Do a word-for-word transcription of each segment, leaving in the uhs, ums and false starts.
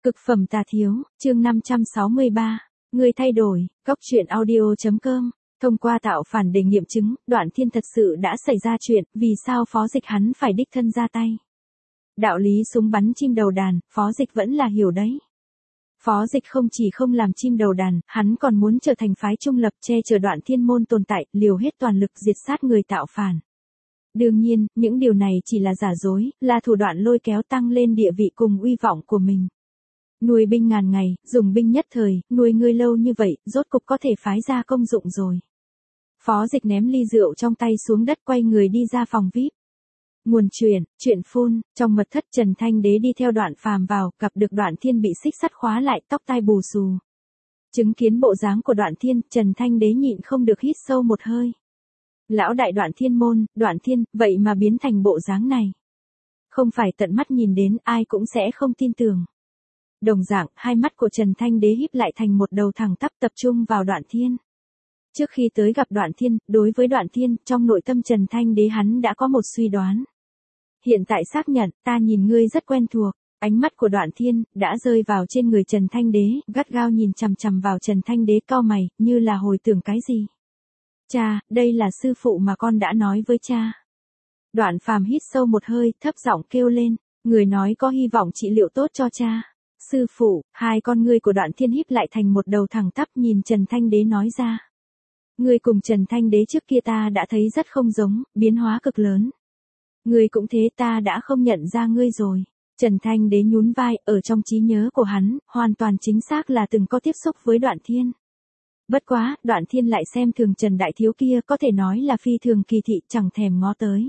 Cực phẩm tà thiếu, chương năm trăm sáu mươi ba. Người thay đổi, góc truyện audio.com. Thông qua tạo phản để nghiệm chứng, Đoạn Thiên thật sự đã xảy ra chuyện, vì sao Phó Dịch hắn phải đích thân ra tay. Đạo lý súng bắn chim đầu đàn, Phó Dịch vẫn là hiểu đấy. Phó Dịch không chỉ không làm chim đầu đàn, hắn còn muốn trở thành phái trung lập che chở Đoạn Thiên môn tồn tại, liều hết toàn lực diệt sát người tạo phản. Đương nhiên, những điều này chỉ là giả dối, là thủ đoạn lôi kéo tăng lên địa vị cùng uy vọng của mình. Nuôi binh ngàn ngày, dùng binh nhất thời, nuôi ngươi lâu như vậy, rốt cục có thể phái ra công dụng rồi. Phó Dịch ném ly rượu trong tay xuống đất, quay người đi ra phòng vi ai pi. Nguồn truyền, chuyện phun, trong mật thất Trần Thanh Đế đi theo Đoạn Phàm vào, gặp được Đoạn Thiên bị xích sắt khóa lại, tóc tai bù xù. Chứng kiến bộ dáng của Đoạn Thiên, Trần Thanh Đế nhịn không được hít sâu một hơi. Lão đại Đoạn Thiên môn, Đoạn Thiên, vậy mà biến thành bộ dáng này. Không phải tận mắt nhìn đến, ai cũng sẽ không tin tưởng. Đồng dạng, hai mắt của Trần Thanh Đế híp lại thành một đầu thẳng tắp tập trung vào Đoạn Thiên. Trước khi tới gặp Đoạn Thiên, đối với Đoạn Thiên, trong nội tâm Trần Thanh Đế hắn đã có một suy đoán. Hiện tại xác nhận, ta nhìn ngươi rất quen thuộc. Ánh mắt của Đoạn Thiên đã rơi vào trên người Trần Thanh Đế, gắt gao nhìn chằm chằm vào Trần Thanh Đế, cau mày, như là hồi tưởng cái gì. Cha, đây là sư phụ mà con đã nói với cha. Đoạn Phàm hít sâu một hơi, thấp giọng kêu lên, người nói có hy vọng trị liệu tốt cho cha. Sư phụ, hai con ngươi của Đoạn Thiên híp lại thành một đầu thẳng tắp, nhìn Trần Thanh Đế nói ra. Ngươi cùng Trần Thanh Đế trước kia ta đã thấy rất không giống, biến hóa cực lớn. Ngươi cũng thế, ta đã không nhận ra ngươi rồi. Trần Thanh Đế nhún vai, ở trong trí nhớ của hắn, hoàn toàn chính xác là từng có tiếp xúc với Đoạn Thiên. Bất quá, Đoạn Thiên lại xem thường Trần Đại Thiếu kia, có thể nói là phi thường kỳ thị, chẳng thèm ngó tới.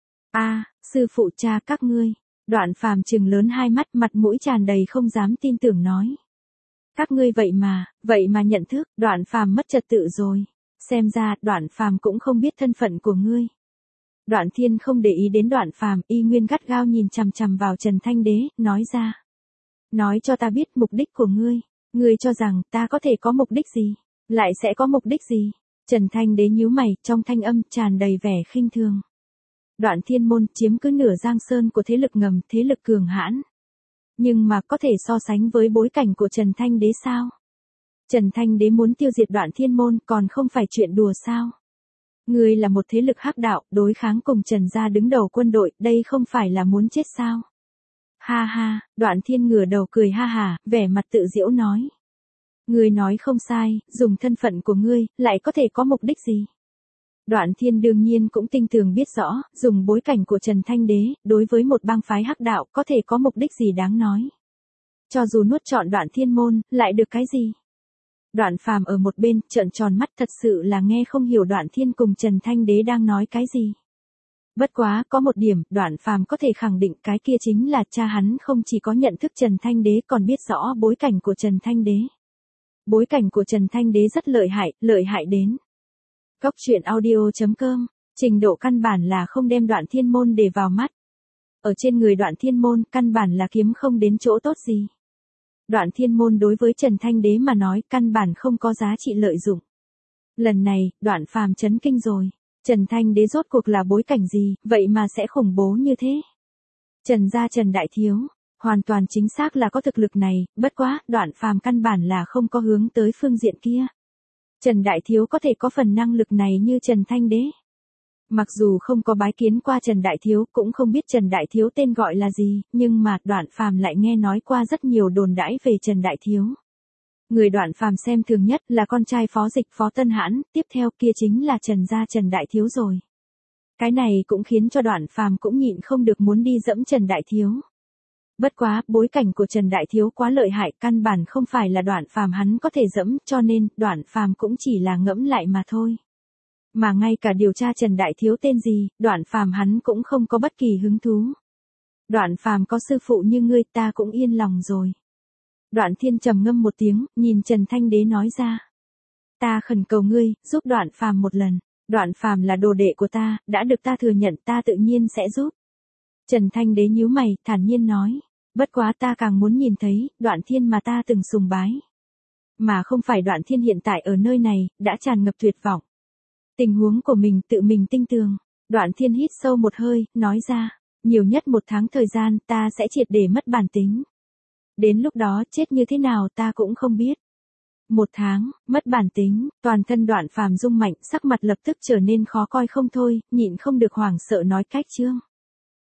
A, sư phụ cha các ngươi. Đoạn Phàm trừng lớn hai mắt, mặt mũi tràn đầy không dám tin tưởng nói. Các ngươi vậy mà, vậy mà nhận thức, Đoạn Phàm mất trật tự rồi. Xem ra, Đoạn Phàm cũng không biết thân phận của ngươi. Đoạn Thiên không để ý đến Đoạn Phàm, y nguyên gắt gao nhìn chằm chằm vào Trần Thanh Đế, nói ra. Nói cho ta biết mục đích của ngươi. Ngươi cho rằng ta có thể có mục đích gì? Lại sẽ có mục đích gì? Trần Thanh Đế nhíu mày, trong thanh âm tràn đầy vẻ khinh thường. Đoạn Thiên môn chiếm cứ nửa Giang Sơn của thế lực ngầm, thế lực cường hãn. Nhưng mà có thể so sánh với bối cảnh của Trần Thanh Đế sao? Trần Thanh Đế muốn tiêu diệt Đoạn Thiên môn còn không phải chuyện đùa sao? Ngươi là một thế lực hắc đạo, đối kháng cùng Trần gia đứng đầu quân đội, đây không phải là muốn chết sao? Ha ha, Đoạn Thiên ngửa đầu cười ha hả, vẻ mặt tự giễu nói. Ngươi nói không sai, dùng thân phận của ngươi, lại có thể có mục đích gì? Đoạn Thiên đương nhiên cũng tinh tường biết rõ, dùng bối cảnh của Trần Thanh Đế, đối với một bang phái hắc đạo, có thể có mục đích gì đáng nói. Cho dù nuốt trọn Đoạn Thiên môn, lại được cái gì? Đoạn Phàm ở một bên, trợn tròn mắt, thật sự là nghe không hiểu Đoạn Thiên cùng Trần Thanh Đế đang nói cái gì. Bất quá, có một điểm, Đoạn Phàm có thể khẳng định cái kia chính là cha hắn không chỉ có nhận thức Trần Thanh Đế còn biết rõ bối cảnh của Trần Thanh Đế. Bối cảnh của Trần Thanh Đế rất lợi hại, lợi hại đến. Góc truyện audio.com, trình độ căn bản là không đem Đoạn Thiên môn để vào mắt. Ở trên người Đoạn Thiên môn, căn bản là kiếm không đến chỗ tốt gì. Đoạn Thiên môn đối với Trần Thanh Đế mà nói, căn bản không có giá trị lợi dụng. Lần này, Đoạn Phàm chấn kinh rồi. Trần Thanh Đế rốt cuộc là bối cảnh gì, vậy mà sẽ khủng bố như thế? Trần gia Trần Đại Thiếu, hoàn toàn chính xác là có thực lực này, bất quá, Đoạn Phàm căn bản là không có hướng tới phương diện kia. Trần Đại Thiếu có thể có phần năng lực này như Trần Thanh Đế. Mặc dù không có bái kiến qua Trần Đại Thiếu, cũng không biết Trần Đại Thiếu tên gọi là gì, nhưng mà Đoạn Phàm lại nghe nói qua rất nhiều đồn đãi về Trần Đại Thiếu. Người Đoạn Phàm xem thường nhất là con trai Phó Dịch Phó Tân Hãn, tiếp theo kia chính là Trần gia Trần Đại Thiếu rồi. Cái này cũng khiến cho Đoạn Phàm cũng nhịn không được muốn đi dẫm Trần Đại Thiếu. Bất quá, bối cảnh của Trần Đại Thiếu quá lợi hại, căn bản không phải là Đoạn Phàm hắn có thể dẫm, cho nên, Đoạn Phàm cũng chỉ là ngẫm lại mà thôi. Mà ngay cả điều tra Trần Đại Thiếu tên gì, Đoạn Phàm hắn cũng không có bất kỳ hứng thú. Đoạn Phàm có sư phụ như ngươi, ta cũng yên lòng rồi. Đoạn Thiên trầm ngâm một tiếng, nhìn Trần Thanh Đế nói ra. Ta khẩn cầu ngươi, giúp Đoạn Phàm một lần. Đoạn Phàm là đồ đệ của ta, đã được ta thừa nhận, ta tự nhiên sẽ giúp. Trần Thanh Đế nhíu mày, thản nhiên nói. Bất quá ta càng muốn nhìn thấy, Đoạn Thiên mà ta từng sùng bái. Mà không phải Đoạn Thiên hiện tại ở nơi này, đã tràn ngập tuyệt vọng. Tình huống của mình tự mình tinh tường. Đoạn Thiên hít sâu một hơi, nói ra. Nhiều nhất một tháng thời gian, ta sẽ triệt để mất bản tính. đến lúc đó chết như thế nào ta cũng không biết. Một tháng, mất bản tính, toàn thân Đoạn Phàm rung mạnh, sắc mặt lập tức trở nên khó coi không thôi, nhịn không được hoảng sợ nói cách Trương